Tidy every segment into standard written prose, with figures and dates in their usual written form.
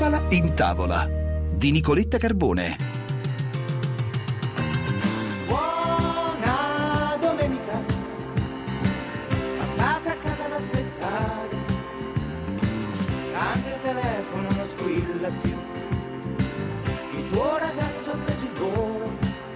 Bufala in tavola di Nicoletta Carbone. Buona domenica, passate a casa ad aspettare, anche il telefono non squilla più, il tuo ragazzo ha preso il volo.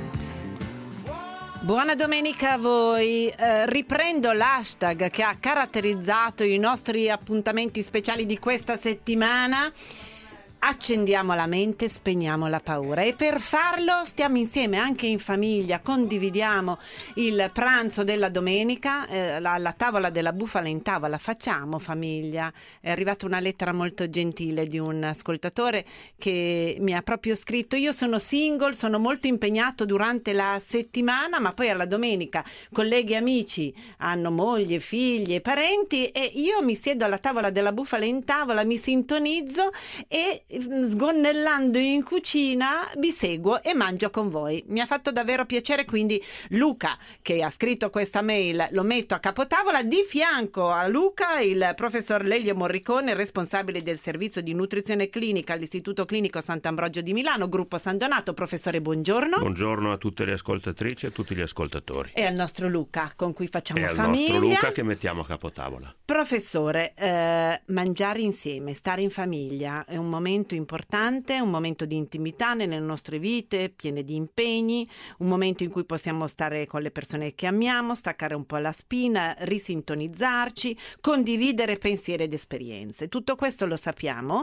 Buona domenica a voi. Riprendo l'hashtag che ha caratterizzato i nostri appuntamenti speciali di questa settimana. Accendiamo la mente, spegniamo la paura, e per farlo stiamo insieme anche in famiglia, condividiamo il pranzo della domenica, alla tavola della Bufala in tavola, facciamo famiglia. È arrivata una lettera molto gentile di un ascoltatore che mi ha proprio scritto: io sono single, sono molto impegnato durante la settimana, ma poi alla domenica colleghi e amici hanno moglie, figli e parenti, e io mi siedo alla tavola della Bufala in tavola, mi sintonizzo e sgonnellando in cucina vi seguo e mangio con voi. Mi ha fatto davvero piacere, quindi Luca, che ha scritto questa mail, lo metto a capotavola. Di fianco a Luca il professor Lelio Morricone, responsabile del servizio di nutrizione clinica all'Istituto Clinico Sant'Ambrogio di Milano, gruppo San Donato. Professore, buongiorno. Buongiorno a tutte le ascoltatrici e a tutti gli ascoltatori. E al nostro Luca, con cui facciamo famiglia. E al nostro Luca che mettiamo a capotavola. Professore, mangiare insieme, stare in famiglia è un momento importante, un momento di intimità nelle nostre vite, piene di impegni, un momento in cui possiamo stare con le persone che amiamo, staccare un po' la spina, risintonizzarci, condividere pensieri ed esperienze. Tutto questo lo sappiamo,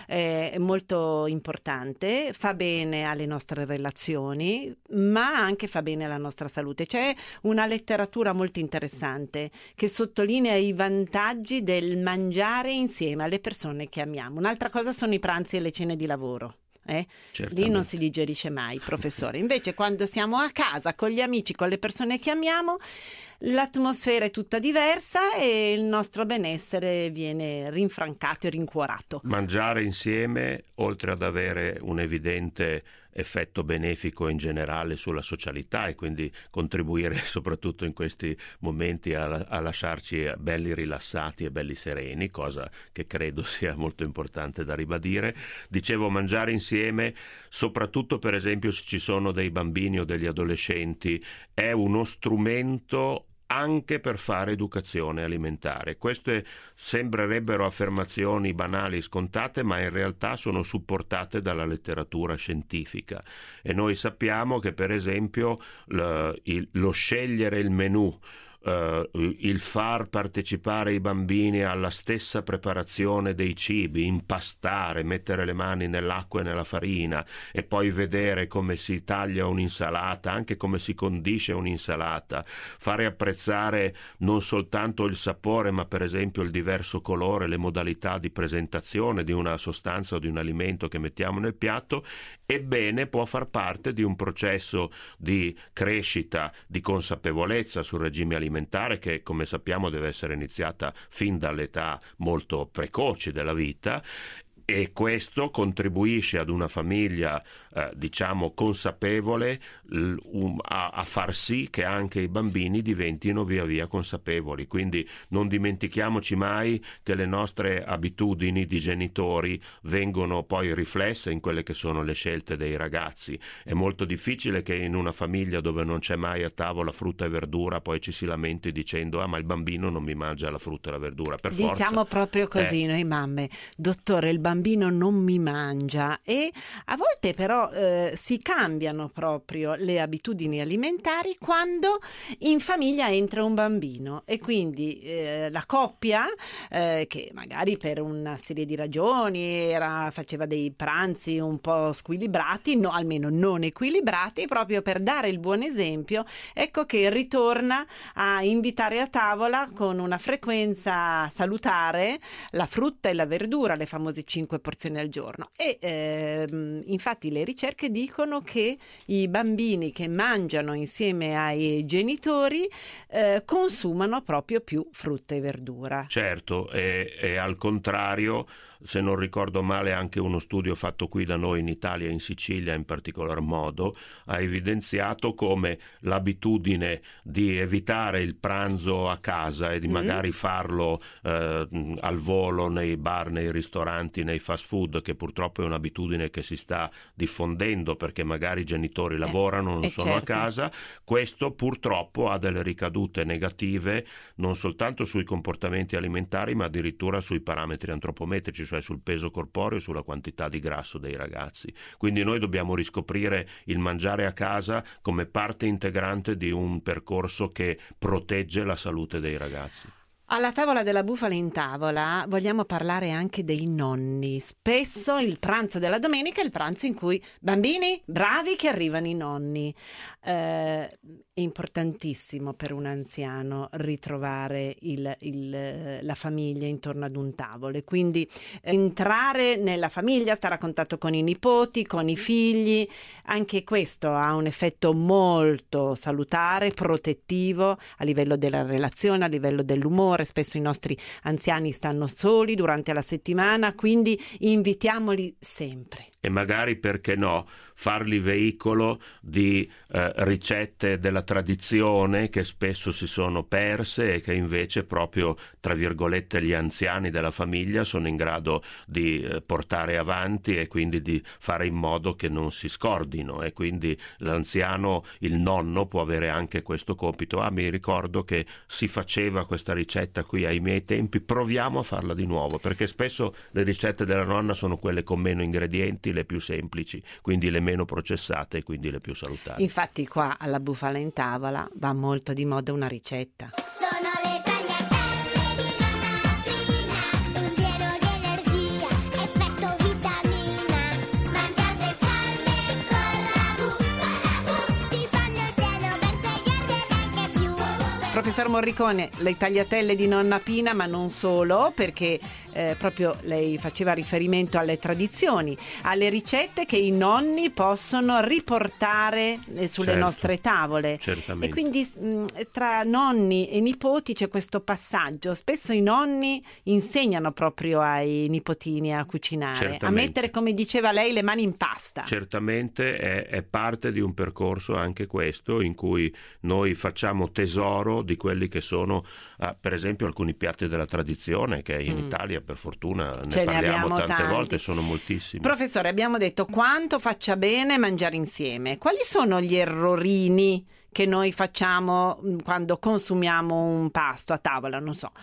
è molto importante, fa bene alle nostre relazioni, ma anche fa bene alla nostra salute. C'è una letteratura molto interessante che sottolinea i vantaggi del mangiare insieme alle persone che amiamo. Un'altra cosa sono i pranzi e le cene di lavoro. Lì non si digerisce mai, professore. Invece quando siamo a casa con gli amici, con le persone che amiamo, l'atmosfera è tutta diversa e il nostro benessere viene rinfrancato e rincuorato. Mangiare insieme, oltre ad avere un evidente effetto benefico in generale sulla socialità e quindi contribuire soprattutto in questi momenti a lasciarci belli rilassati e belli sereni, cosa che credo sia molto importante da ribadire. Dicevo, mangiare insieme, soprattutto per esempio se ci sono dei bambini o degli adolescenti, è uno strumento anche per fare educazione alimentare. Queste sembrerebbero affermazioni banali, scontate, ma in realtà sono supportate dalla letteratura scientifica, e noi sappiamo che per esempio lo scegliere il menù, il far partecipare i bambini alla stessa preparazione dei cibi, impastare, mettere le mani nell'acqua e nella farina e poi vedere come si taglia un'insalata, anche come si condisce un'insalata, fare apprezzare non soltanto il sapore ma per esempio il diverso colore, le modalità di presentazione di una sostanza o di un alimento che mettiamo nel piatto, ebbene può far parte di un processo di crescita, di consapevolezza sul regime alimentare, che come sappiamo deve essere iniziata fin dall'età molto precoce della vita, e questo contribuisce ad una famiglia diciamo consapevole a far sì che anche i bambini diventino via via consapevoli. Quindi non dimentichiamoci mai che le nostre abitudini di genitori vengono poi riflesse in quelle che sono le scelte dei ragazzi. È molto difficile che in una famiglia dove non c'è mai a tavola frutta e verdura poi ci si lamenti dicendo ma il bambino non mi mangia la frutta e la verdura. Per forza. Diciamo proprio così noi mamme: dottore, il bambino non mi mangia. E a volte però si cambiano proprio le abitudini alimentari quando in famiglia entra un bambino, e quindi la coppia che magari per una serie di ragioni faceva dei pranzi un po' squilibrati, no, almeno non equilibrati, proprio per dare il buon esempio, ecco che ritorna a invitare a tavola con una frequenza salutare la frutta e la verdura, le famose 5 porzioni al giorno. E infatti le ricerche dicono che i bambini che mangiano insieme ai genitori consumano proprio più frutta e verdura. Certo, e al contrario, se non ricordo male, anche uno studio fatto qui da noi in Italia, in Sicilia in particolar modo, ha evidenziato come l'abitudine di evitare il pranzo a casa e di magari farlo al volo nei bar, nei ristoranti, nei nei fast food, che purtroppo è un'abitudine che si sta diffondendo perché magari i genitori lavorano, non sono certo. a casa, questo purtroppo ha delle ricadute negative non soltanto sui comportamenti alimentari, ma addirittura sui parametri antropometrici, cioè sul peso corporeo e sulla quantità di grasso dei ragazzi. Quindi noi dobbiamo riscoprire il mangiare a casa come parte integrante di un percorso che protegge la salute dei ragazzi. Alla tavola della Bufala in Tavola vogliamo parlare anche dei nonni. Spesso il pranzo della domenica è il pranzo in cui bambini bravi che arrivano i nonni. È importantissimo per un anziano ritrovare la famiglia intorno ad un tavolo e quindi entrare nella famiglia, stare a contatto con i nipoti, con i figli. Anche questo ha un effetto molto salutare, protettivo a livello della relazione, a livello dell'umore. Spesso i nostri anziani stanno soli durante la settimana, quindi invitiamoli sempre. E magari, perché no, farli veicolo di ricette della tradizione che spesso si sono perse e che invece proprio, tra virgolette, gli anziani della famiglia sono in grado di portare avanti e quindi di fare in modo che non si scordino, e quindi l'anziano, il nonno, può avere anche questo compito. Mi ricordo che si faceva questa ricetta qui ai miei tempi, proviamo a farla di nuovo, perché spesso le ricette della nonna sono quelle con meno ingredienti, le più semplici, quindi le meno processate e quindi le più salutari. Infatti qua alla Bufala in Tavola va molto di moda una ricetta. Sono le tagliatelle di nonna Pina, un pieno di energia, effetto vitamina. Mangiate calme con ragù, ti fanno il pieno per svegliarti anche più. Professor Morricone, le tagliatelle di nonna Pina, ma non solo, perché proprio lei faceva riferimento alle tradizioni, alle ricette che i nonni possono riportare sulle nostre tavole. Certamente. E quindi tra nonni e nipoti c'è questo passaggio. Spesso i nonni insegnano proprio ai nipotini a cucinare, a mettere, come diceva lei, le mani in pasta. Certamente è parte di un percorso anche questo, in cui noi facciamo tesoro di quelli che sono per esempio alcuni piatti della tradizione, che in Italia per fortuna ne parliamo tante volte, sono moltissimi. Professore, abbiamo detto quanto faccia bene mangiare insieme. Quali sono gli errorini che noi facciamo quando consumiamo un pasto a tavola? Non so,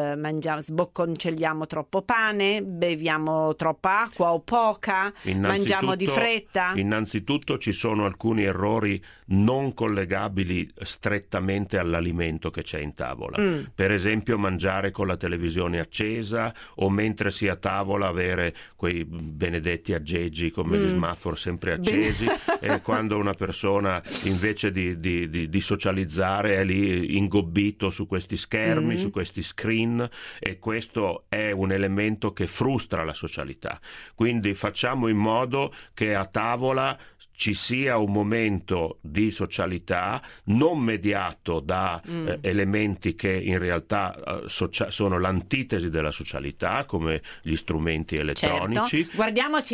sbocconcelliamo troppo pane, beviamo troppa acqua o poca, mangiamo di fretta? Innanzitutto ci sono alcuni errori non collegabili strettamente all'alimento che c'è in tavola. Per esempio mangiare con la televisione accesa, o mentre si è a tavola avere quei benedetti aggeggi come gli semaphore sempre accesi, e quando una persona invece di socializzare è lì ingobbito su questi schermi, su questi screen, e questo è un elemento che frustra la socialità. Quindi facciamo in modo che a tavola ci sia un momento di socialità non mediato da elementi che in realtà sono l'antitesi della socialità, come gli strumenti elettronici. Certo. Guardiamoci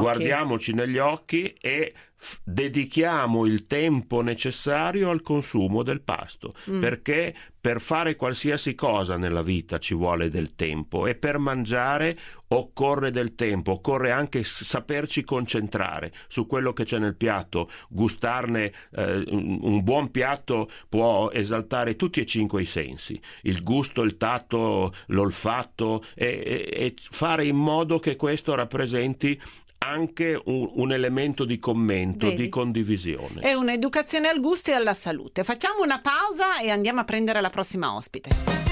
negli occhi e dedichiamo il tempo necessario al consumo del pasto, perché per fare qualsiasi cosa nella vita ci vuole del tempo, e per mangiare occorre del tempo, occorre anche saperci concentrare su quello che c'è nel piatto, gustarne. Un buon piatto può esaltare tutti e 5 i sensi, il gusto, il tatto, l'olfatto, e fare in modo che questo rappresenti anche un elemento di commento, di condivisione. È un'educazione al gusto e alla salute. Facciamo una pausa e andiamo a prendere la prossima ospite.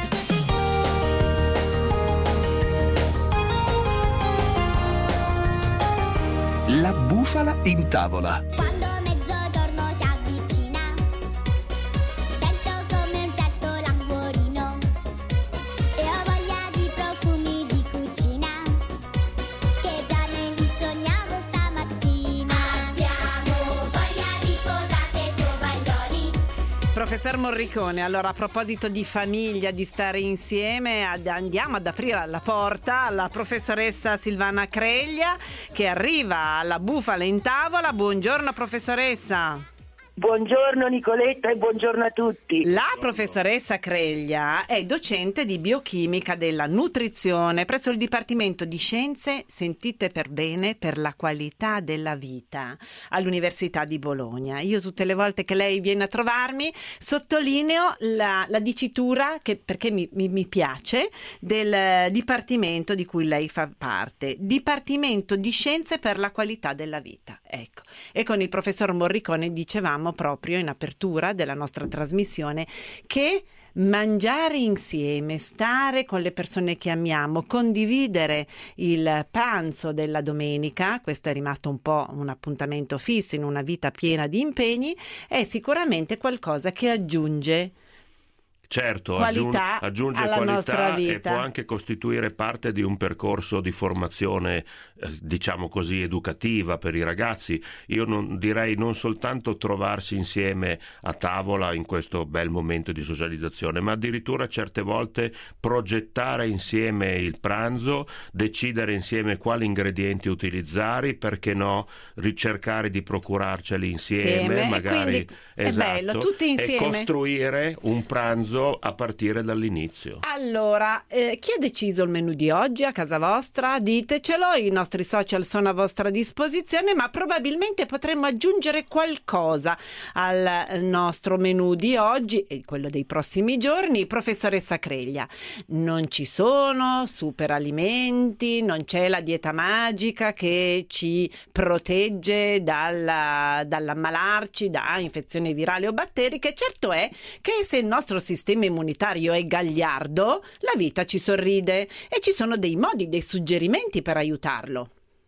La Bufala in Tavola. Quando mezzogiorno si avvicina, sento come un certo languorino, e ho voglia di profumi di cucina, che già me li sognavo stamattina. Abbiamo voglia di posate tovaglioli. Professor Morricone, allora, a proposito di famiglia, di stare insieme, andiamo ad aprire la porta alla professoressa Silvana Creglia, che arriva alla Bufala in Tavola. Buongiorno professoressa. Buongiorno Nicoletta e buongiorno a tutti. La professoressa Creglia è docente di biochimica della nutrizione presso il Dipartimento di Scienze, sentite per bene, per la qualità della vita all'Università di Bologna. Io tutte le volte che lei viene a trovarmi sottolineo la dicitura, perché mi piace, del dipartimento di cui lei fa parte, Dipartimento di Scienze per la qualità della vita. Ecco, e con il professor Morricone dicevamo proprio in apertura della nostra trasmissione che mangiare insieme, stare con le persone che amiamo, condividere il pranzo della domenica, questo è rimasto un po' un appuntamento fisso in una vita piena di impegni, è sicuramente qualcosa che aggiunge certo, qualità aggiunge alla qualità nostra vita. E può anche costituire parte di un percorso di formazione, diciamo così, educativa per i ragazzi. Io direi non soltanto trovarsi insieme a tavola in questo bel momento di socializzazione, ma addirittura certe volte progettare insieme il pranzo, decidere insieme quali ingredienti utilizzare, perché no, ricercare di procurarceli insieme magari, è bello, tutti insieme, e costruire un pranzo a partire dall'inizio. Allora, chi ha deciso il menù di oggi a casa vostra? Ditecelo, i nostri social sono a vostra disposizione, ma probabilmente potremmo aggiungere qualcosa al nostro menù di oggi e quello dei prossimi giorni. Professoressa Creglia, non ci sono superalimenti, non c'è la dieta magica che ci protegge dall'ammalarci da infezioni virali o batteriche. Certo è che se il nostro sistema immunitario è gagliardo, la vita ci sorride e ci sono dei modi, dei suggerimenti per aiutarlo.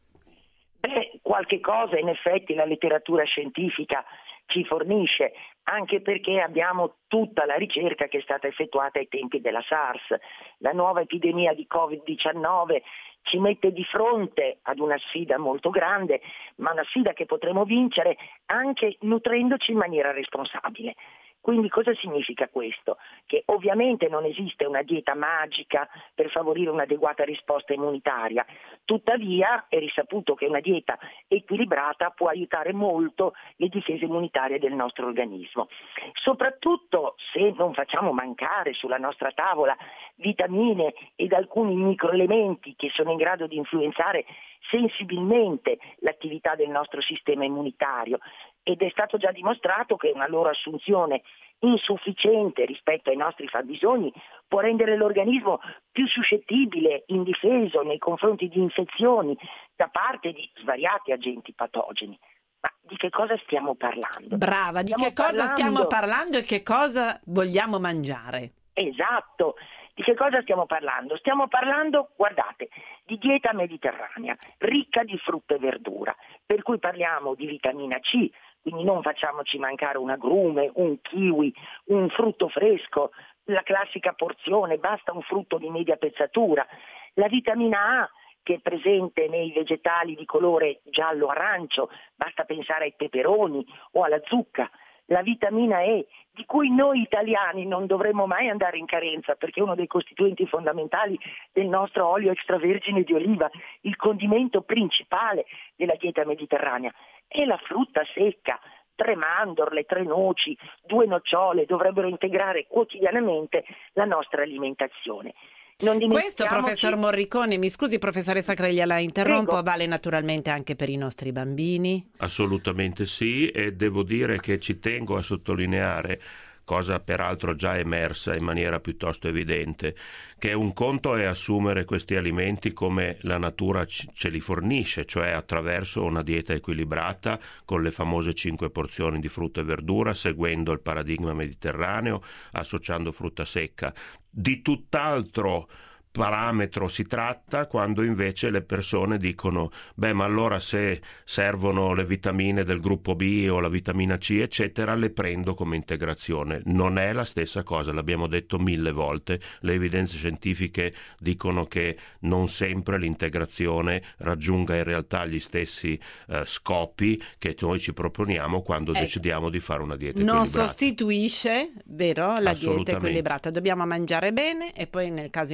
Qualche cosa in effetti la letteratura scientifica ci fornisce, anche perché abbiamo tutta la ricerca che è stata effettuata ai tempi della SARS. La nuova epidemia di Covid-19 ci mette di fronte ad una sfida molto grande, ma una sfida che potremo vincere anche nutrendoci in maniera responsabile. Quindi cosa significa questo? Che ovviamente non esiste una dieta magica per favorire un'adeguata risposta immunitaria, tuttavia è risaputo che una dieta equilibrata può aiutare molto le difese immunitarie del nostro organismo, soprattutto se non facciamo mancare sulla nostra tavola vitamine ed alcuni microelementi che sono in grado di influenzare sensibilmente l'attività del nostro sistema immunitario. Ed è stato già dimostrato che una loro assunzione insufficiente rispetto ai nostri fabbisogni può rendere l'organismo più suscettibile, indifeso nei confronti di infezioni da parte di svariati agenti patogeni. Ma di che cosa stiamo parlando? Brava, di che cosa stiamo parlando e che cosa vogliamo mangiare? Esatto. Di che cosa stiamo parlando? Stiamo parlando, guardate, di dieta mediterranea, ricca di frutta e verdura, per cui parliamo di vitamina C, quindi non facciamoci mancare un agrume, un kiwi, un frutto fresco, la classica porzione, basta un frutto di media pezzatura, la vitamina A che è presente nei vegetali di colore giallo-arancio, basta pensare ai peperoni o alla zucca, la vitamina E, di cui noi italiani non dovremmo mai andare in carenza perché è uno dei costituenti fondamentali del nostro olio extravergine di oliva, il condimento principale della dieta mediterranea, e la frutta secca, 3 mandorle, 3 noci, 2 nocciole dovrebbero integrare quotidianamente la nostra alimentazione. Questo, professor Morricone, mi scusi professoressa Creglia, la interrompo, Prego. vale naturalmente anche per i nostri bambini? Assolutamente sì, e devo dire che ci tengo a sottolineare, cosa peraltro già emersa in maniera piuttosto evidente, che un conto è assumere questi alimenti come la natura ce li fornisce, cioè attraverso una dieta equilibrata con le famose 5 porzioni di frutta e verdura, seguendo il paradigma mediterraneo, associando frutta secca. Di tutt'altro parametro si tratta quando invece le persone dicono ma allora se servono le vitamine del gruppo B o la vitamina C eccetera le prendo come integrazione. Non è la stessa cosa, l'abbiamo detto 1000 volte, le evidenze scientifiche dicono che non sempre l'integrazione raggiunga in realtà gli stessi scopi che noi ci proponiamo quando decidiamo di fare una dieta equilibrata. Non sostituisce, vero, la dieta equilibrata, dobbiamo mangiare bene e poi nel caso integrale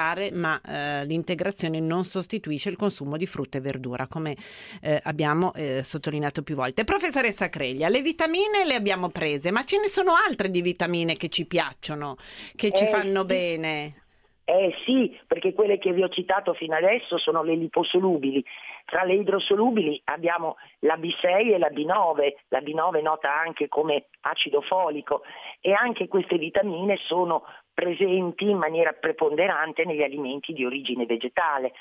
mangiare, ma l'integrazione non sostituisce il consumo di frutta e verdura, come abbiamo sottolineato più volte. Professoressa Creglia, le vitamine le abbiamo prese, ma ce ne sono altre di vitamine che ci piacciono, che ci fanno bene? Sì, perché quelle che vi ho citato fino adesso sono le liposolubili. Tra le idrosolubili abbiamo la B6 e la B9, la B9 nota anche come acido folico, e anche queste vitamine sono presenti in maniera preponderante negli alimenti di origine vegetale.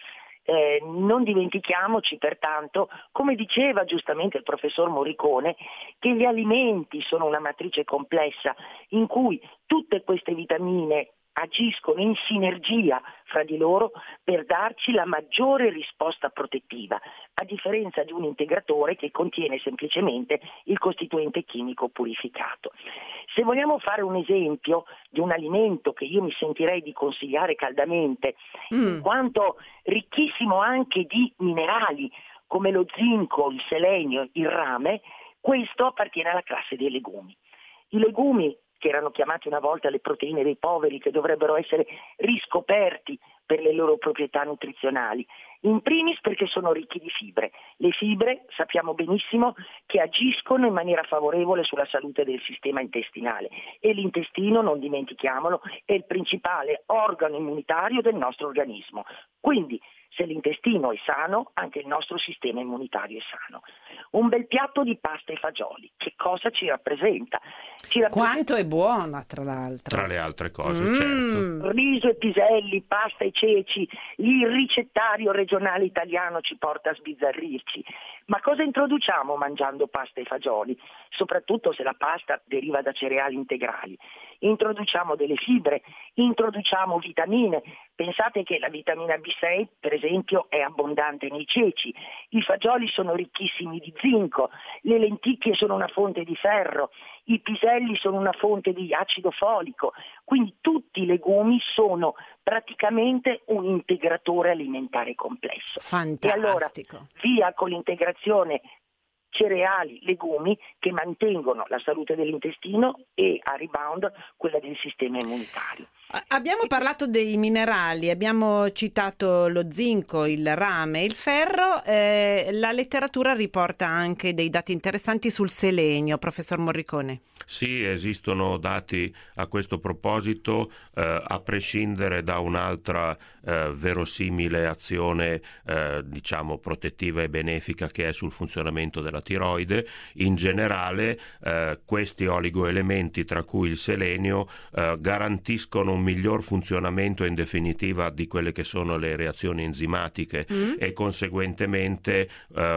Non dimentichiamoci pertanto, come diceva giustamente il professor Morricone, che gli alimenti sono una matrice complessa in cui tutte queste vitamine agiscono in sinergia fra di loro per darci la maggiore risposta protettiva, a differenza di un integratore che contiene semplicemente il costituente chimico purificato. Se vogliamo fare un esempio di un alimento che io mi sentirei di consigliare caldamente, in quanto ricchissimo anche di minerali come lo zinco, il selenio, il rame, questo appartiene alla classe dei legumi. I legumi, che erano chiamati una volta le proteine dei poveri, che dovrebbero essere riscoperti per le loro proprietà nutrizionali, in primis perché sono ricchi di fibre. Le fibre sappiamo benissimo che agiscono in maniera favorevole sulla salute del sistema intestinale, e l'intestino, non dimentichiamolo, è il principale organo immunitario del nostro organismo. Quindi, se l'intestino è sano, anche il nostro sistema immunitario è sano. Un bel piatto di pasta e fagioli, che cosa ci rappresenta? Quanto è buona, tra l'altro. Tra le altre cose, certo. Riso e piselli, pasta e ceci, il ricettario regionale italiano ci porta a sbizzarrirci. Ma cosa introduciamo mangiando pasta e fagioli? Soprattutto se la pasta deriva da cereali integrali. Introduciamo delle fibre, introduciamo vitamine. Pensate che la vitamina B6, per esempio, è abbondante nei ceci, i fagioli sono ricchissimi di zinco, le lenticchie sono una fonte di ferro, i piselli sono una fonte di acido folico, quindi tutti i legumi sono praticamente un integratore alimentare complesso. Fantastico. E allora via con l'integrazione cereali, legumi, che mantengono la salute dell'intestino e a rebound quella del sistema immunitario. Abbiamo parlato dei minerali, abbiamo citato lo zinco, il rame, il ferro, la letteratura riporta anche dei dati interessanti sul selenio, professor Morricone. Sì, esistono dati a questo proposito, a prescindere da un'altra verosimile azione diciamo protettiva e benefica che è sul funzionamento della tiroide. In generale questi oligoelementi, tra cui il selenio, garantiscono un miglior funzionamento in definitiva di quelle che sono le reazioni enzimatiche e conseguentemente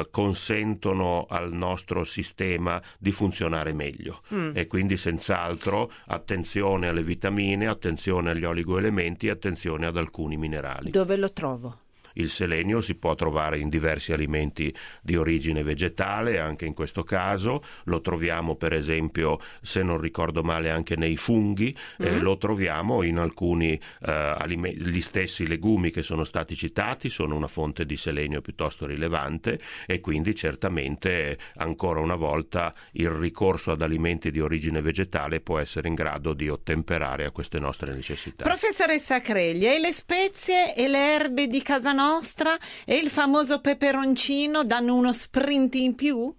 consentono al nostro sistema di funzionare meglio. E quindi senz'altro attenzione alle vitamine, attenzione agli oligoelementi, attenzione ad alcuni minerali. Dove lo trovo? Il selenio si può trovare in diversi alimenti di origine vegetale, anche in questo caso lo troviamo per esempio, se non ricordo male, anche nei funghi, lo troviamo in alcuni gli stessi legumi che sono stati citati sono una fonte di selenio piuttosto rilevante, e quindi certamente ancora una volta il ricorso ad alimenti di origine vegetale può essere in grado di ottemperare a queste nostre necessità. Professoressa Creglia, e le spezie e le erbe di casa nostra e il famoso peperoncino danno uno sprint in più?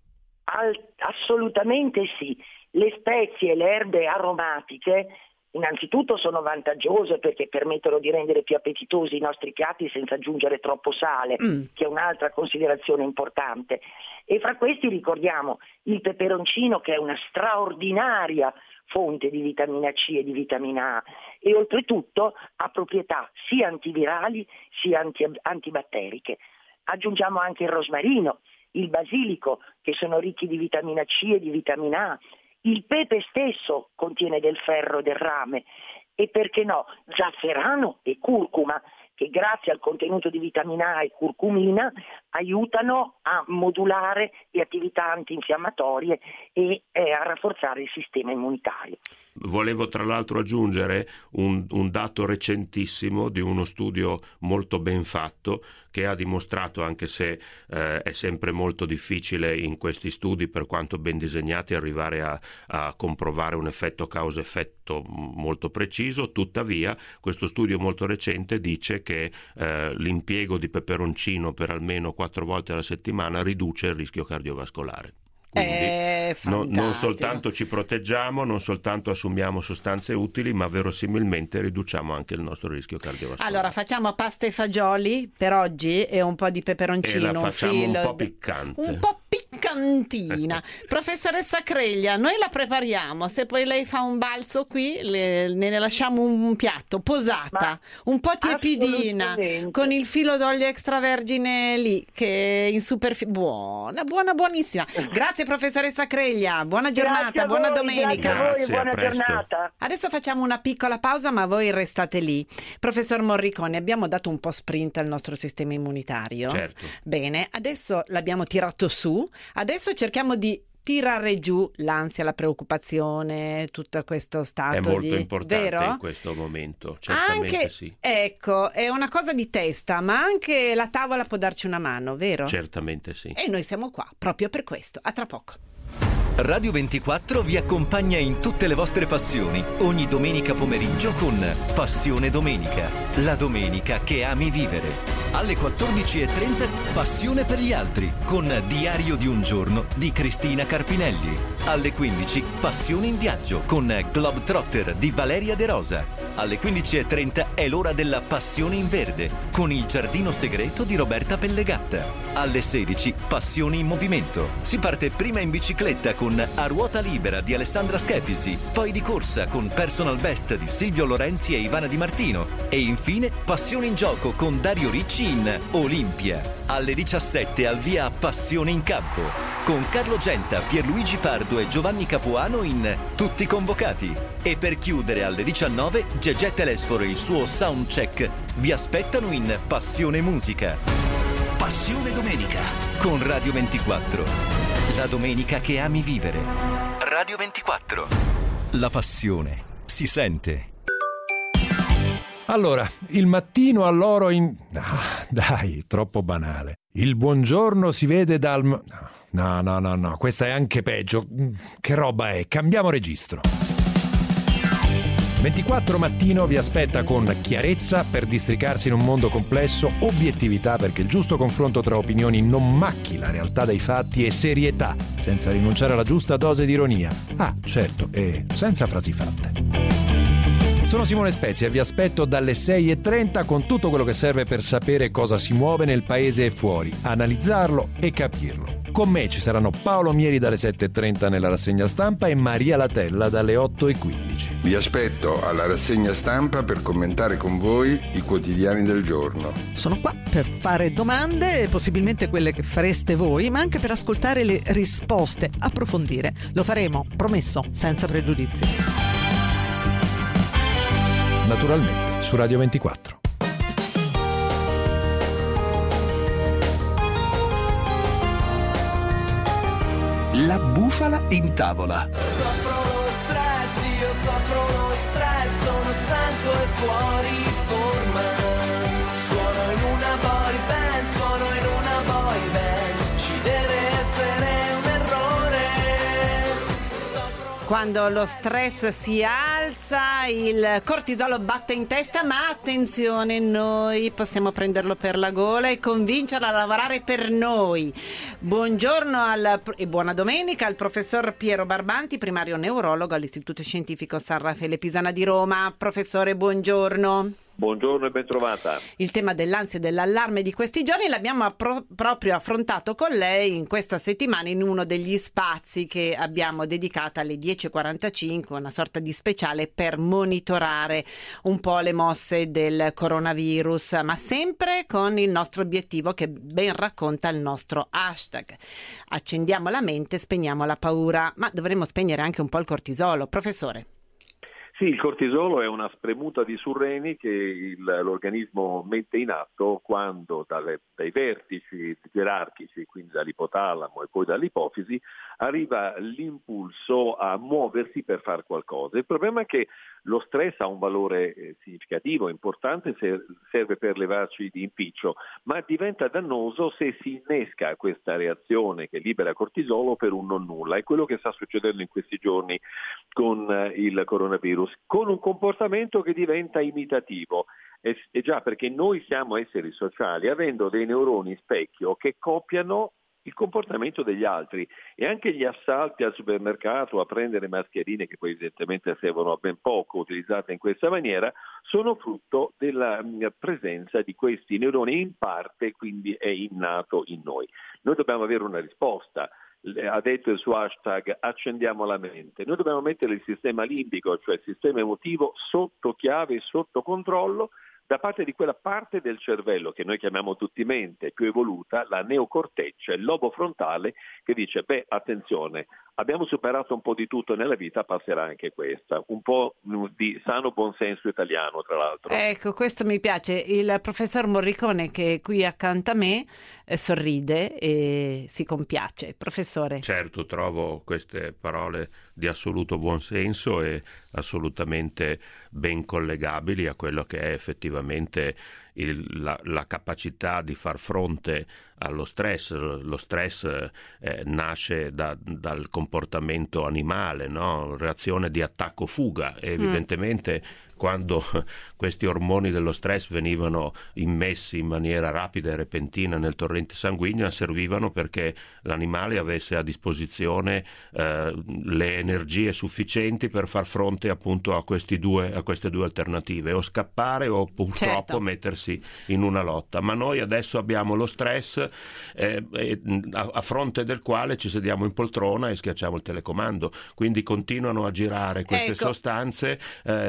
Assolutamente sì. Le spezie e le erbe aromatiche innanzitutto sono vantaggiose perché permettono di rendere più appetitosi i nostri piatti senza aggiungere troppo sale, che è un'altra considerazione importante. E fra questi ricordiamo il peperoncino, che è una straordinaria fonte di vitamina C e di vitamina A, e oltretutto ha proprietà sia antivirali sia antibatteriche. Aggiungiamo anche il rosmarino, il basilico, che sono ricchi di vitamina C e di vitamina A. Il pepe stesso contiene del ferro e del rame, e perché no, zafferano e curcuma, che grazie al contenuto di vitamina A e curcumina aiutano a modulare le attività antinfiammatorie e a rafforzare il sistema immunitario. Volevo tra l'altro aggiungere un dato recentissimo di uno studio molto ben fatto che ha dimostrato, anche se è sempre molto difficile in questi studi, per quanto ben disegnati, arrivare a comprovare un effetto causa-effetto molto preciso, tuttavia questo studio molto recente dice che l'impiego di peperoncino per almeno 4 volte alla settimana riduce il rischio cardiovascolare. Quindi non soltanto ci proteggiamo, non soltanto assumiamo sostanze utili, ma verosimilmente riduciamo anche il nostro rischio cardiovascolare. Allora facciamo pasta e fagioli per oggi e un po' di peperoncino, e la facciamo un po' piccante. Un po' piccantina. Professoressa Creglia, noi la prepariamo, se poi lei fa un balzo qui ne lasciamo un piatto posata, un po' tiepidina, con il filo d'olio extravergine lì che in buonissima. Grazie professoressa Creglia, buona giornata, buona domenica. Grazie a voi, buona giornata. Adesso facciamo una piccola pausa, ma voi restate lì. Professor Morricone, abbiamo dato un po' sprint al nostro sistema immunitario. Certo. Bene, adesso l'abbiamo tirato su, adesso cerchiamo di tirare giù l'ansia, la preoccupazione, tutto questo stato è molto di... importante, vero? In questo momento, certamente anche, sì. Ecco, è una cosa di testa, ma anche la tavola può darci una mano, vero? Certamente sì. E noi siamo qua proprio per questo. A tra poco. Radio 24 vi accompagna in tutte le vostre passioni ogni domenica pomeriggio con Passione Domenica, la domenica che ami vivere. Alle 14:30 Passione per gli altri con Diario di un giorno di Cristina Carpinelli. Alle 15 Passione in viaggio con Globetrotter di Valeria De Rosa. Alle 15:30 è l'ora della Passione in verde con Il giardino segreto di Roberta Pellegatta. Alle 16 Passione in movimento. Si parte prima in bicicletta con A ruota libera di Alessandra Schepisi, poi di corsa con Personal Best di Silvio Lorenzi e Ivana Di Martino e infine Passione in gioco con Dario Ricci in Olimpia. Alle 17 al via Passione in campo con Carlo Genta, Pierluigi Pardo e Giovanni Capuano in Tutti convocati. E per chiudere alle 19 Gegè Telesforo e il suo soundcheck vi aspettano in Passione Musica. Passione Domenica Con Radio 24, la domenica che ami vivere. Radio 24, la passione si sente. Allora, il mattino all'oro in... dai, troppo banale. Il buongiorno si vede dal... No, questa è anche peggio. Che roba è? Cambiamo registro. 24 mattino vi aspetta con chiarezza per districarsi in un mondo complesso, obiettività perché il giusto confronto tra opinioni non macchi la realtà dei fatti e serietà, senza rinunciare alla giusta dose di ironia. Ah, certo, e senza frasi fatte. Sono Simone Spezia e vi aspetto dalle 6:30 con tutto quello che serve per sapere cosa si muove nel paese e fuori, analizzarlo e capirlo. Con me ci saranno Paolo Mieri dalle 7:30 nella rassegna stampa e Maria Latella dalle 8:15. Vi aspetto alla rassegna stampa per commentare con voi i quotidiani del giorno. Sono qua per fare domande, possibilmente quelle che fareste voi, ma anche per ascoltare le risposte, approfondire. Lo faremo, promesso, senza pregiudizi. Naturalmente, su Radio 24. La bufala in tavola. Soffro lo stress, io soffro lo stress, sono stanco e fuori forma. Suono in una boy band, suono in una boy band, ci deve essere un errore. Quando lo stress si alza, il cortisolo batte in testa, ma attenzione, noi possiamo prenderlo per la gola e convincerlo a lavorare per noi. Buongiorno e buona domenica al professor Piero Barbanti, primario neurologo all'Istituto Scientifico San Raffaele Pisana di Roma. Professore, buongiorno. Buongiorno e ben trovata. Il tema dell'ansia e dell'allarme di questi giorni l'abbiamo proprio affrontato con lei in questa settimana in uno degli spazi che abbiamo dedicato alle 10:45, una sorta di speciale per monitorare un po' le mosse del coronavirus, ma sempre con il nostro obiettivo che ben racconta il nostro hashtag. Accendiamo la mente, spegniamo la paura, ma dovremmo spegnere anche un po' il cortisolo. Professore. Sì, il cortisolo è una spremuta di surreni che l'organismo mette in atto quando dai vertici gerarchici, quindi dall'ipotalamo e poi dall'ipofisi, arriva l'impulso a muoversi per fare qualcosa. Il problema è che lo stress ha un valore significativo, importante, serve per levarci di impiccio, ma diventa dannoso se si innesca questa reazione che libera cortisolo per un non nulla. È quello che sta succedendo in questi giorni con il coronavirus, con un comportamento che diventa imitativo. E già, perché noi siamo esseri sociali, avendo dei neuroni specchio che copiano il comportamento degli altri, e anche gli assalti al supermercato a prendere mascherine, che poi evidentemente servono a ben poco utilizzate in questa maniera, sono frutto della presenza di questi neuroni, in parte quindi è innato in noi. Noi dobbiamo avere una risposta. Ha detto il suo hashtag accendiamo la mente. Noi dobbiamo mettere il sistema limbico, cioè il sistema emotivo, sotto chiave e sotto controllo da parte di quella parte del cervello che noi chiamiamo tutti mente, più evoluta, la neocorteccia, il lobo frontale, che dice attenzione, abbiamo superato un po' di tutto nella vita, passerà anche questa. Un po' di sano buonsenso italiano, tra l'altro. Ecco, questo mi piace. Il professor Morricone, che è qui accanto a me, sorride e si compiace. Professore. Certo, trovo queste parole di assoluto buonsenso e assolutamente ben collegabili a quello che è effettivamente la capacità di far fronte allo stress. Lo stress nasce dal comportamento animale, no? Reazione di attacco-fuga, e evidentemente quando questi ormoni dello stress venivano immessi in maniera rapida e repentina nel torrente sanguigno, servivano perché l'animale avesse a disposizione le energie sufficienti per far fronte appunto a queste due alternative, o scappare o purtroppo mettersi in una lotta. Ma noi adesso abbiamo lo stress a fronte del quale ci sediamo in poltrona e schiacciamo il telecomando, quindi continuano a girare queste sostanze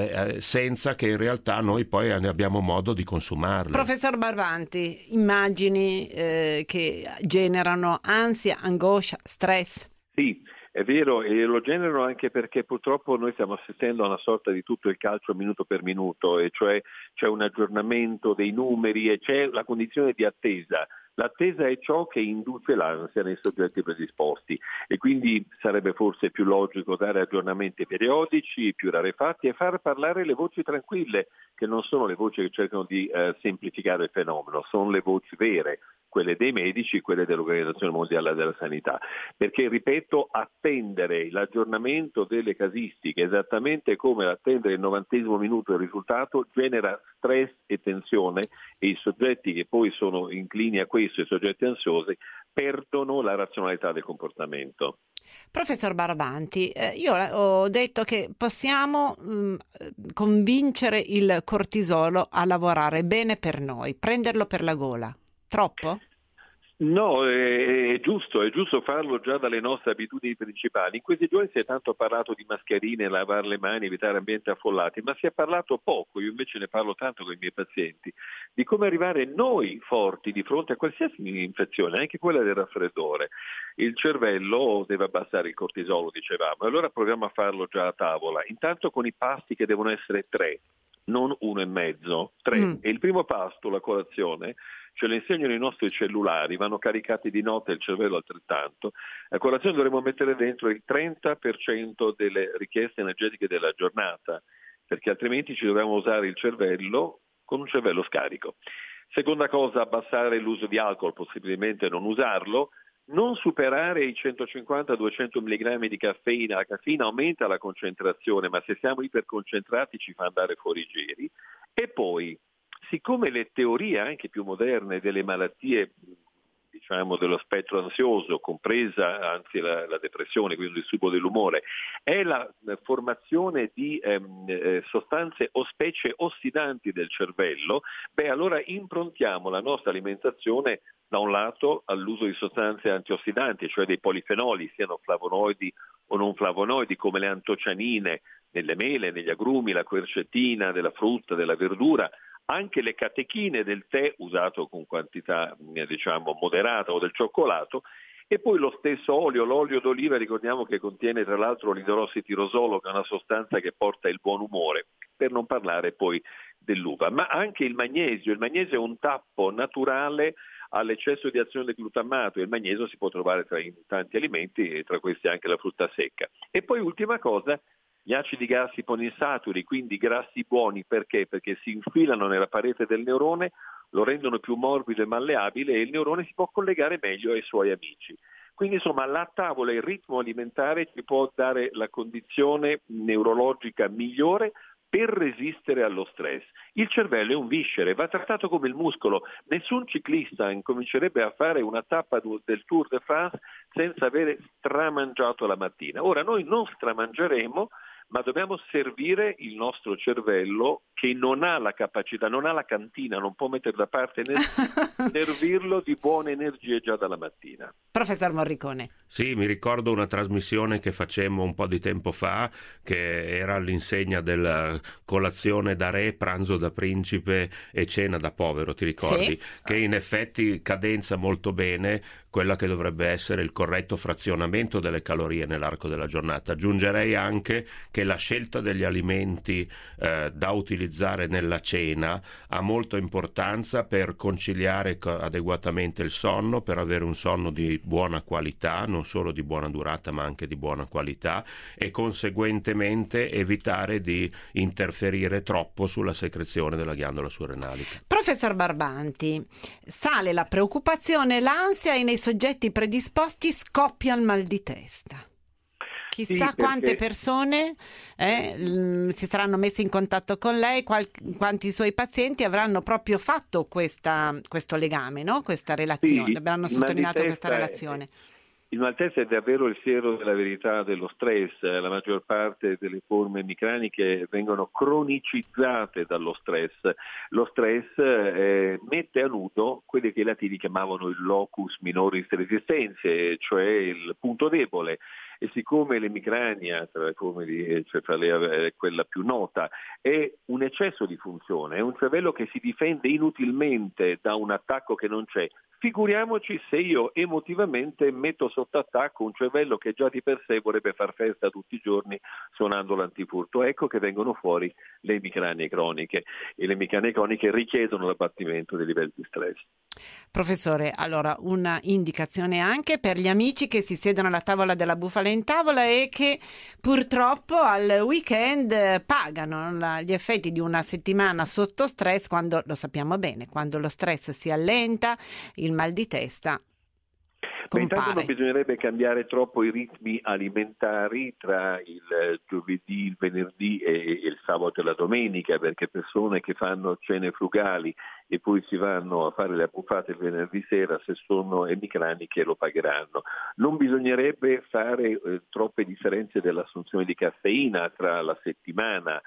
senza che in realtà noi poi ne abbiamo modo di consumarle. Professor Barbanti, immagini che generano ansia, angoscia, stress? Sì, è vero, e lo generano anche perché purtroppo noi stiamo assistendo a una sorta di tutto il calcio minuto per minuto, e cioè c'è un aggiornamento dei numeri e c'è la condizione di attesa. L'attesa è ciò che induce l'ansia nei soggetti predisposti, e quindi sarebbe forse più logico dare aggiornamenti periodici, più rarefatti, e far parlare le voci tranquille, che non sono le voci che cercano di semplificare il fenomeno, sono le voci vere, quelle dei medici, quelle dell'Organizzazione Mondiale della Sanità. Perché, ripeto, attendere l'aggiornamento delle casistiche, esattamente come attendere il 90° minuto del risultato, genera stress e tensione, e i soggetti che poi sono inclini a questo, i soggetti ansiosi, perdono la razionalità del comportamento. Professor Barbanti, io ho detto che possiamo convincere il cortisolo a lavorare bene per noi, prenderlo per la gola. Troppo? No, è giusto farlo già dalle nostre abitudini principali. In questi giorni si è tanto parlato di mascherine, lavare le mani, evitare ambienti affollati, ma si è parlato poco, io invece ne parlo tanto con i miei pazienti, di come arrivare noi forti di fronte a qualsiasi infezione, anche quella del raffreddore. Il cervello deve abbassare il cortisolo, dicevamo, e allora proviamo a farlo già a tavola, intanto con i pasti che devono essere 3, non 1,5, 3. E il primo pasto, la colazione, ce lo insegnano i nostri cellulari, vanno caricati di notte, il cervello altrettanto. A colazione dovremo mettere dentro il 30% delle richieste energetiche della giornata, perché altrimenti ci dovremo usare il cervello con un cervello scarico. Seconda cosa, abbassare l'uso di alcol, possibilmente non usarlo, non superare i 150-200 mg di caffeina. La caffeina aumenta la concentrazione, ma se siamo iperconcentrati ci fa andare fuori giri. E poi, siccome le teorie anche più moderne delle malattie, diciamo dello spettro ansioso, compresa anzi la depressione, quindi il disturbo dell'umore, è la formazione di sostanze o specie ossidanti del cervello, allora improntiamo la nostra alimentazione da un lato all'uso di sostanze antiossidanti, cioè dei polifenoli, siano flavonoidi o non flavonoidi, come le antocianine nelle mele, negli agrumi, la quercetina della frutta, della verdura, anche le catechine del tè usato con quantità diciamo moderata o del cioccolato, E poi lo stesso olio, l'olio d'oliva, ricordiamo che contiene tra l'altro l'idrossitirosolo, che è una sostanza che porta il buon umore, per non parlare poi dell'uva. Ma anche il magnesio è un tappo naturale all'eccesso di azione del glutamato, e il magnesio si può trovare in tanti alimenti, e tra questi anche la frutta secca. E poi ultima cosa, gli acidi grassi poliinsaturi, quindi grassi buoni, perché? Perché si infilano nella parete del neurone, lo rendono più morbido e malleabile, e il neurone si può collegare meglio ai suoi amici. Quindi insomma la tavola, il ritmo alimentare ci può dare la condizione neurologica migliore per resistere allo stress. Il cervello è un viscere, va trattato come il muscolo. Nessun ciclista incomincerebbe a fare una tappa del Tour de France senza avere stramangiato la mattina. Ora noi non stramangeremo, ma dobbiamo servire il nostro cervello, che non ha la capacità, non ha la cantina, non può mettere da parte servirlo di buone energie già dalla mattina. Professor Morricone. Sì, mi ricordo una trasmissione che facemmo un po' di tempo fa, che era all'insegna della colazione da re, pranzo da principe e cena da povero, ti ricordi? Sì. Che in effetti cadenza molto bene quella che dovrebbe essere il corretto frazionamento delle calorie nell'arco della giornata. Aggiungerei anche che la scelta degli alimenti da utilizzare nella cena ha molta importanza per conciliare adeguatamente il sonno, per avere un sonno di buona qualità, non solo di buona durata ma anche di buona qualità, e conseguentemente evitare di interferire troppo sulla secrezione della ghiandola surrenalica. Professor Barbanti, sale la preoccupazione, l'ansia, e nei soggetti predisposti scoppia il mal di testa. Chissà sì, quante persone si saranno messe in contatto con lei, quanti suoi pazienti avranno proprio fatto questo legame, no? Questa relazione, avranno sottolineato questa relazione. Il mal di testa è davvero il siero della verità dello stress. La maggior parte delle forme emicraniche vengono cronicizzate dallo stress. Lo stress mette a nudo quelli che i latini chiamavano il locus minoris resistenze, cioè il punto debole. E siccome l'emicrania, tra le forme di cefalea, quella più nota, è un eccesso di funzione, è un cervello che si difende inutilmente da un attacco che non c'è, figuriamoci se io emotivamente metto sotto attacco un cervello che già di per sé vorrebbe far festa tutti i giorni suonando l'antifurto. Ecco che vengono fuori le emicranie croniche, e le emicranie croniche richiedono l'abbattimento dei livelli di stress. Professore, allora una indicazione anche per gli amici che si siedono alla tavola della Bufala in Tavola e che purtroppo al weekend pagano gli effetti di una settimana sotto stress, quando, lo sappiamo bene, quando lo stress si allenta, il mal di testa compare. Intanto non bisognerebbe cambiare troppo i ritmi alimentari tra il giovedì, il venerdì e il sabato e la domenica, perché persone che fanno cene frugali e poi si vanno a fare le abbuffate il venerdì sera, se sono emicraniche lo pagheranno. Non bisognerebbe fare troppe differenze dell'assunzione di caffeina tra la settimana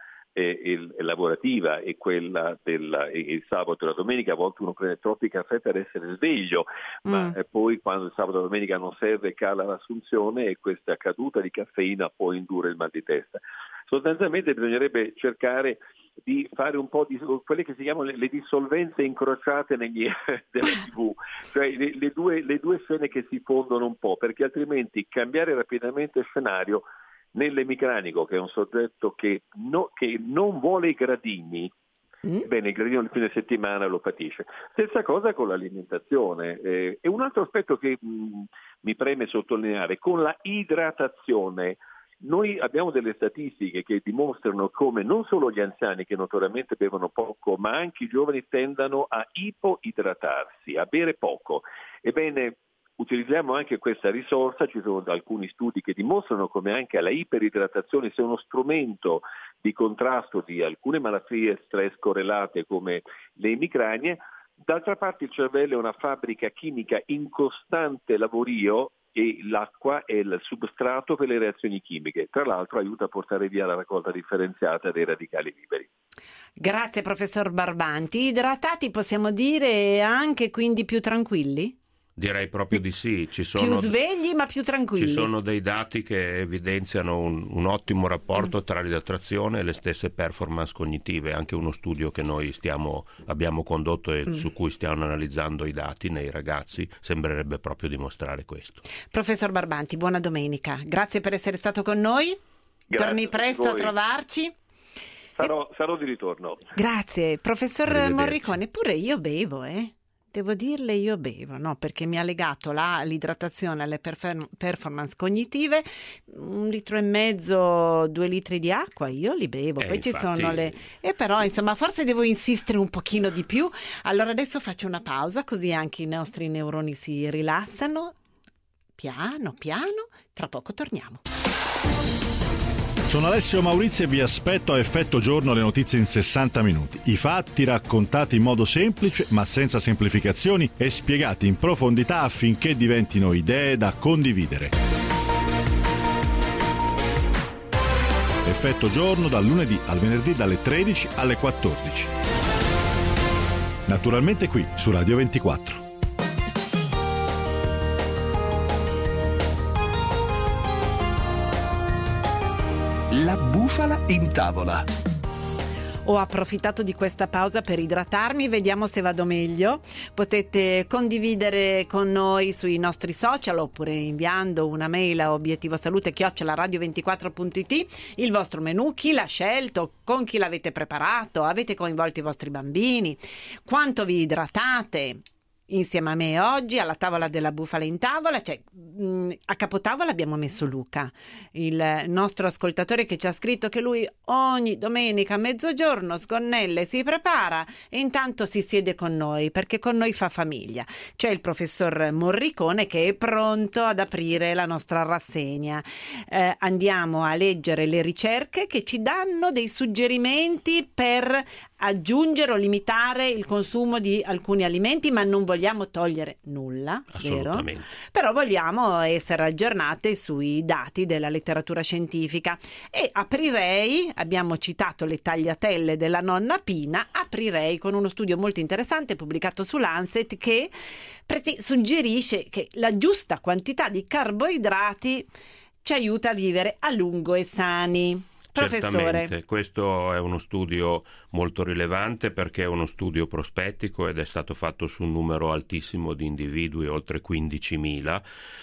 lavorativa e quella il sabato e la domenica. A volte uno prende troppi caffè per essere sveglio, ma poi quando il sabato e la domenica non serve cala l'assunzione, e questa caduta di caffeina può indurre il mal di testa. Sostanzialmente bisognerebbe cercare di fare un po' di quelle che si chiamano le dissolvenze incrociate della TV, cioè le due scene che si fondono un po', perché altrimenti cambiare rapidamente scenario nell'emicranico, che è un soggetto che non vuole i gradini, bene, il gradino del fine settimana lo patisce. Stessa cosa con l'alimentazione. E un altro aspetto che mi preme sottolineare, con la idratazione. Noi abbiamo delle statistiche che dimostrano come non solo gli anziani, che notoriamente bevono poco, ma anche i giovani tendano a ipoidratarsi, a bere poco. Ebbene, utilizziamo anche questa risorsa. Ci sono alcuni studi che dimostrano come anche la iperidratazione sia uno strumento di contrasto di alcune malattie stress correlate come le emicranie. D'altra parte il cervello è una fabbrica chimica in costante lavorio, e l'acqua è il substrato per le reazioni chimiche. Tra l'altro aiuta a portare via la raccolta differenziata dei radicali liberi. Grazie professor Barbanti. Idratati possiamo dire, anche quindi più tranquilli? Direi proprio di sì. Più svegli ma più tranquilli. Ci sono dei dati che evidenziano un ottimo rapporto tra l'idratazione e le stesse performance cognitive. Anche uno studio che noi abbiamo condotto e su cui stiamo analizzando i dati nei ragazzi sembrerebbe proprio dimostrare questo. Professor Barbanti, buona domenica. Grazie per essere stato con noi. Grazie. Torni presto a trovarci. Sarò di ritorno. Grazie. Professor Morricone, pure io bevo, Devo dirle, io bevo, no? Perché mi ha legato l'idratazione alle performance cognitive, 1,5 litri, 2 litri di acqua, io li bevo. Poi infatti... ci sono però, insomma, forse devo insistere un pochino di più. Allora adesso faccio una pausa, così anche i nostri neuroni si rilassano. Piano, piano, tra poco torniamo. Sono Alessio Maurizio e vi aspetto a Effetto Giorno, le notizie in 60 minuti. I fatti raccontati in modo semplice ma senza semplificazioni e spiegati in profondità affinché diventino idee da condividere. Effetto Giorno dal lunedì al venerdì dalle 13 alle 14. Naturalmente qui su Radio 24. La bufala in tavola. Ho approfittato di questa pausa per idratarmi, vediamo se vado meglio. Potete condividere con noi sui nostri social oppure inviando una mail a obiettivosalute@radio24.it il vostro menù, chi l'ha scelto, con chi l'avete preparato, avete coinvolto i vostri bambini, quanto vi idratate. Insieme a me oggi alla tavola della bufala in tavola, a capotavola abbiamo messo Luca, il nostro ascoltatore che ci ha scritto che lui ogni domenica a mezzogiorno sgonnelle, si prepara e intanto si siede con noi perché con noi fa famiglia. C'è il professor Morricone che è pronto ad aprire la nostra rassegna. Andiamo a leggere le ricerche che ci danno dei suggerimenti per aggiungere o limitare il consumo di alcuni alimenti, ma non vogliamo togliere nulla, vero? Però vogliamo essere aggiornati sui dati della letteratura scientifica e abbiamo citato le tagliatelle della nonna Pina, aprirei con uno studio molto interessante pubblicato su Lancet che suggerisce che la giusta quantità di carboidrati ci aiuta a vivere a lungo e sani. Certamente, questo è uno studio molto rilevante perché è uno studio prospettico ed è stato fatto su un numero altissimo di individui, oltre 15.000,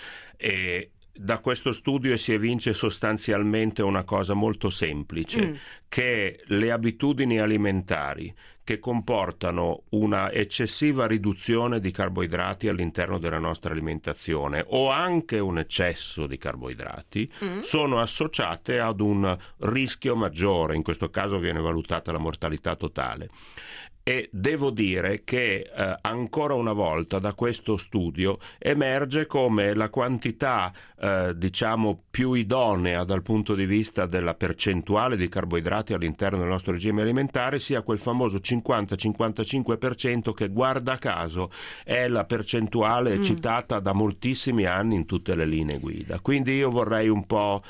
e da questo studio si evince sostanzialmente una cosa molto semplice, che le abitudini alimentari che comportano una eccessiva riduzione di carboidrati all'interno della nostra alimentazione o anche un eccesso di carboidrati sono associate ad un rischio maggiore, in questo caso viene valutata la mortalità totale. E devo dire che ancora una volta da questo studio emerge come la quantità più idonea dal punto di vista della percentuale di carboidrati all'interno del nostro regime alimentare sia quel famoso 50-55% che, guarda caso, è la percentuale citata da moltissimi anni in tutte le linee guida. Quindi io vorrei un po'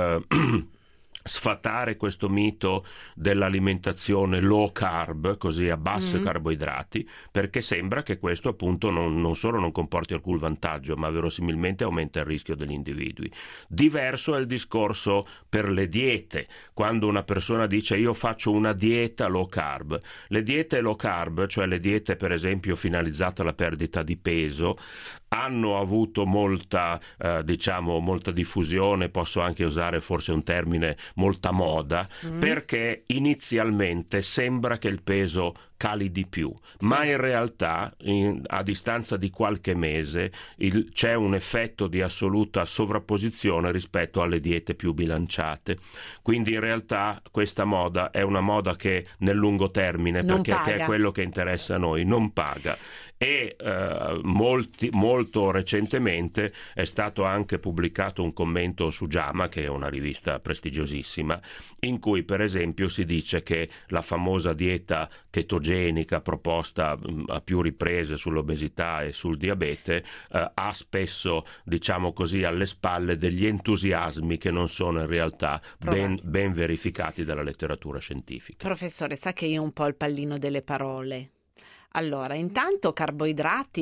sfatare questo mito dell'alimentazione low carb, così a bassi carboidrati, perché sembra che questo appunto non solo non comporti alcun vantaggio, ma verosimilmente aumenta il rischio degli individui. Diverso è il discorso per le diete, quando una persona dice io faccio una dieta low carb. Le diete low carb, cioè le diete per esempio finalizzate alla perdita di peso, hanno avuto molta diffusione, posso anche usare forse un termine, molta moda, perché inizialmente sembra che il peso cali di più, ma in realtà a distanza di qualche mese c'è un effetto di assoluta sovrapposizione rispetto alle diete più bilanciate. Quindi in realtà questa moda è una moda che nel lungo termine, perché che è quello che interessa a noi, non paga. E molto recentemente è stato anche pubblicato un commento su JAMA, che è una rivista prestigiosissima, in cui per esempio si dice che la famosa dieta chetogenica proposta a più riprese sull'obesità e sul diabete ha spesso, diciamo così, alle spalle degli entusiasmi che non sono in realtà ben verificati dalla letteratura scientifica. Professore, sa che io ho un po' il pallino delle parole. Allora, intanto carboidrati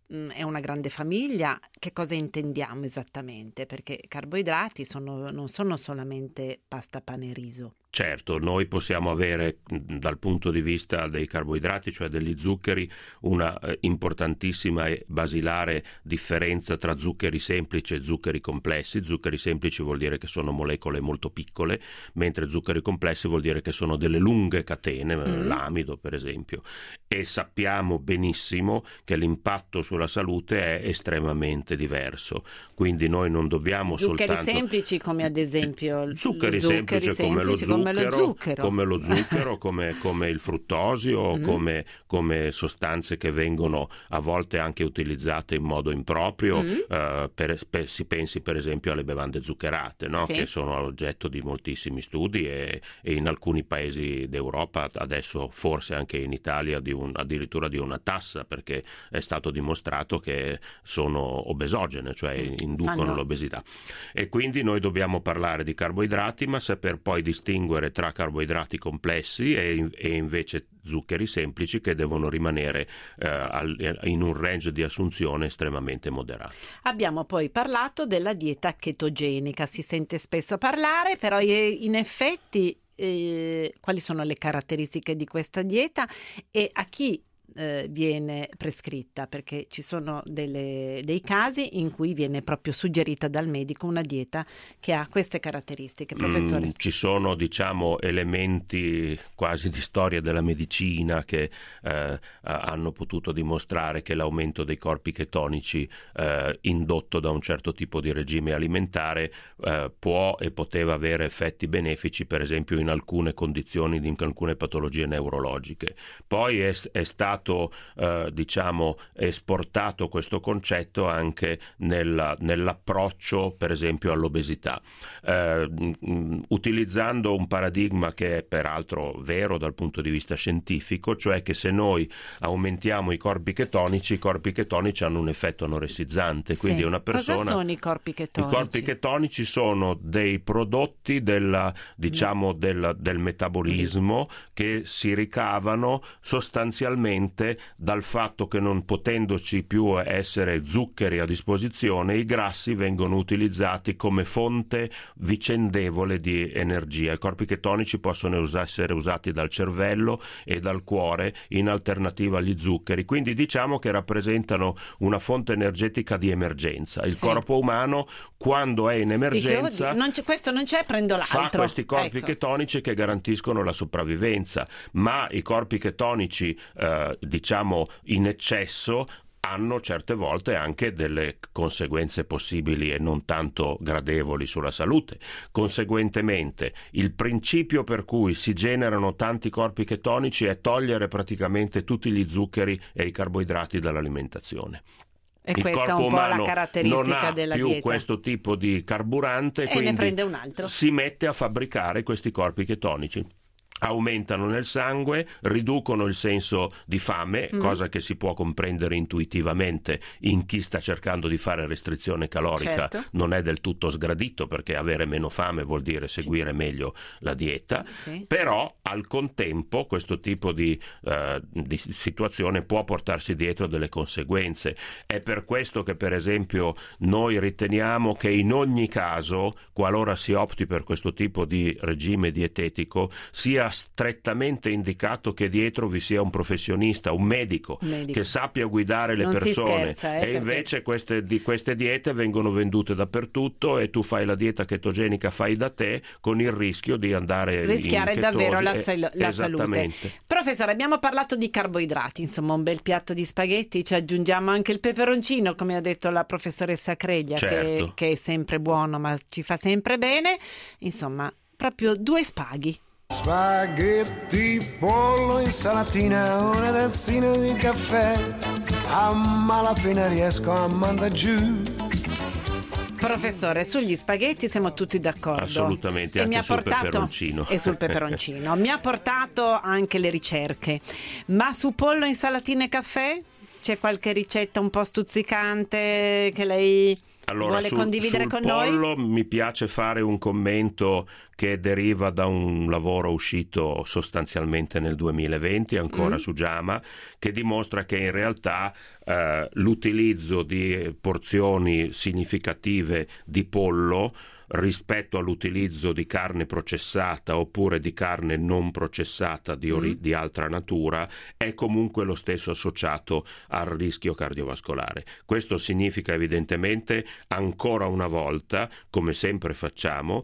è una grande famiglia. Che cosa intendiamo esattamente? Perché carboidrati non sono solamente pasta, pane e riso. Certo, noi possiamo avere dal punto di vista dei carboidrati, cioè degli zuccheri, una importantissima e basilare differenza tra zuccheri semplici e zuccheri complessi. Zuccheri semplici vuol dire che sono molecole molto piccole, mentre zuccheri complessi vuol dire che sono delle lunghe catene, l'amido per esempio. E sappiamo benissimo che l'impatto sulla salute è estremamente diverso. Quindi noi non dobbiamo zuccheri soltanto... semplici come ad esempio... Zuccheri semplici come lo zucchero, come il fruttosio, come sostanze che vengono a volte anche utilizzate in modo improprio. Si pensi per esempio alle bevande zuccherate, no? Che sono oggetto di moltissimi studi e in alcuni paesi d'Europa, adesso forse anche in Italia, addirittura di una tassa, perché è stato dimostrato che sono obesogene, cioè inducono l'obesità. E quindi noi dobbiamo parlare di carboidrati, ma saper poi distinguere tra carboidrati complessi e invece zuccheri semplici, che devono rimanere in un range di assunzione estremamente moderato. Abbiamo poi parlato della dieta chetogenica, si sente spesso parlare, però in effetti quali sono le caratteristiche di questa dieta e a chi viene prescritta? Perché ci sono dei casi in cui viene proprio suggerita dal medico una dieta che ha queste caratteristiche. Professore? Ci sono elementi quasi di storia della medicina che hanno potuto dimostrare che l'aumento dei corpi chetonici indotto da un certo tipo di regime alimentare può e poteva avere effetti benefici, per esempio in alcune condizioni, in alcune patologie neurologiche. Poi è stato esportato questo concetto anche nell'approccio per esempio all'obesità, utilizzando un paradigma che è peraltro vero dal punto di vista scientifico, cioè che se noi aumentiamo i corpi chetonici hanno un effetto anoressizzante. Quindi una persona... Cosa sono i corpi chetonici? I corpi chetonici sono dei prodotti del metabolismo che si ricavano sostanzialmente dal fatto che, non potendoci più essere zuccheri a disposizione, i grassi vengono utilizzati come fonte vicendevole di energia. I corpi chetonici possono essere usati dal cervello e dal cuore in alternativa agli zuccheri, quindi diciamo che rappresentano una fonte energetica di emergenza. Il corpo umano, quando è in emergenza, questo non c'è, prendo l'altro. Fa questi corpi chetonici che garantiscono la sopravvivenza, ma i corpi chetonici in eccesso hanno certe volte anche delle conseguenze possibili e non tanto gradevoli sulla salute. Conseguentemente, il principio per cui si generano tanti corpi chetonici è togliere praticamente tutti gli zuccheri e i carboidrati dall'alimentazione. E questa è un po' la caratteristica della dieta. Non ha più questo tipo di carburante, quindi ne prende un altro. Si mette a fabbricare questi corpi chetonici. Aumentano nel sangue, riducono il senso di fame, cosa che si può comprendere intuitivamente in chi sta cercando di fare restrizione calorica. Non è del tutto sgradito, perché avere meno fame vuol dire seguire meglio la dieta, però al contempo questo tipo di situazione può portarsi dietro delle conseguenze. È per questo che per esempio noi riteniamo che in ogni caso, qualora si opti per questo tipo di regime dietetico, sia strettamente indicato che dietro vi sia un professionista, un medico. Che sappia guidare le persone. E invece queste diete vengono vendute dappertutto e tu fai la dieta chetogenica fai da te, con il rischio di andare rischiare in davvero la salute. Esattamente. Professore, abbiamo parlato di carboidrati, insomma un bel piatto di spaghetti, ci aggiungiamo anche il peperoncino, come ha detto la professoressa Creglia, che è sempre buono ma ci fa sempre bene, insomma proprio 2 spaghi. Spaghetti, pollo, insalatina, una tazzina di caffè, a malapena riesco a mandare giù. Professore, sugli spaghetti siamo tutti d'accordo. Assolutamente, anche sul peperoncino. E sul peperoncino. Mi ha portato anche le ricerche. Ma su pollo, insalatina e caffè? C'è qualche ricetta un po' stuzzicante che lei... Allora, vuole condividere sul con pollo noi? mi piace fare un commento che deriva da un lavoro uscito sostanzialmente nel 2020, ancora su JAMA, che dimostra che in realtà l'utilizzo di porzioni significative di pollo rispetto all'utilizzo di carne processata oppure di carne non processata di altra natura è comunque lo stesso associato al rischio cardiovascolare. Questo significa evidentemente, ancora una volta, come sempre facciamo,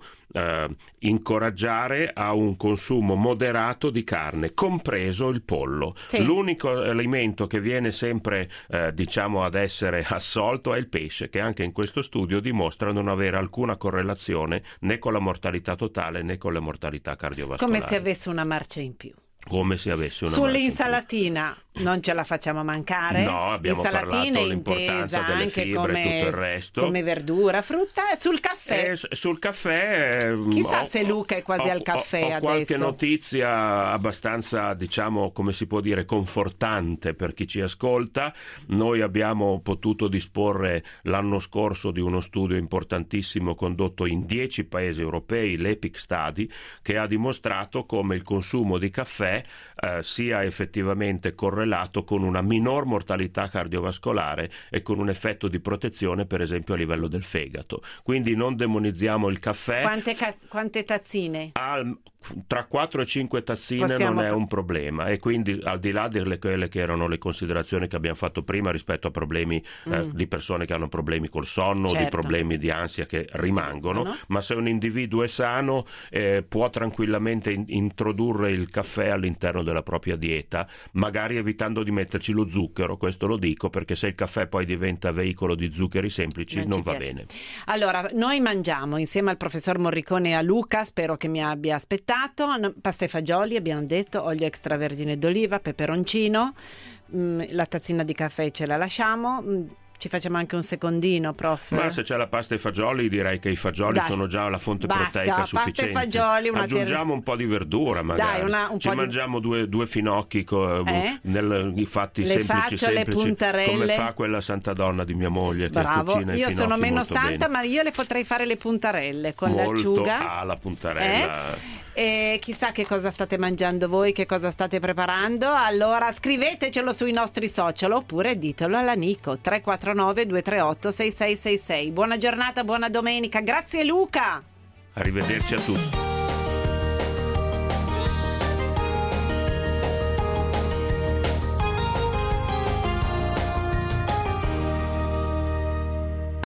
incoraggiare a un consumo moderato di carne, compreso il pollo. Sì. L'unico alimento che viene sempre ad essere assolto è il pesce, che anche in questo studio dimostra non avere alcuna correlazione né con la mortalità totale né con la mortalità cardiovascolare. Come se avesse una marcia in più. Come se avesse una Sull'insalatina non ce la facciamo mancare. No, abbiamo Insalatina parlato dell'importanza intesa delle anche fibre e tutto il resto. come verdura, frutta. Sul caffè. Sul caffè Chissà se Luca è quasi al caffè ho adesso. qualche notizia abbastanza, come si può dire, confortante per chi ci ascolta. Noi abbiamo potuto disporre l'anno scorso di uno studio importantissimo condotto in 10 paesi europei, l'EPIC Study, che ha dimostrato come il consumo di caffè sia effettivamente correlato con una minor mortalità cardiovascolare e con un effetto di protezione, per esempio a livello del fegato. Quindi non demonizziamo il caffè. Quante tazzine? Tra 4 e 5 tazzine non è un problema, e quindi al di là di quelle che erano le considerazioni che abbiamo fatto prima rispetto a problemi di persone che hanno problemi col sonno, o di problemi di ansia che rimangono, ma se un individuo è sano può tranquillamente introdurre il caffè all'interno della propria dieta, magari evitando di metterci lo zucchero. Questo lo dico perché se il caffè poi diventa veicolo di zuccheri semplici non va bene. Allora, noi mangiamo insieme al professor Morricone e a Luca, spero che mi abbia aspettato, pasta e fagioli, abbiamo detto, olio extravergine d'oliva, peperoncino, la tazzina di caffè ce la lasciamo. Ci facciamo anche un secondino, prof? Ma se c'è la pasta e fagioli, direi che i fagioli sono già la fonte proteica sufficiente. Pasta e fagioli, aggiungiamo un po' di verdura, magari. Ci mangiamo due finocchi fatti semplici, le puntarelle, come fa quella santa donna di mia moglie. Bravo, che cucina io sono meno bene. santa, ma io le potrei fare le puntarelle con molto l'acciuga. La puntarella. E chissà che cosa state mangiando voi, che cosa state preparando. Allora scrivetecelo sui nostri social oppure ditelo alla Nico. 349 238 6666. Buona giornata, buona domenica. Grazie Luca. Arrivederci a tutti.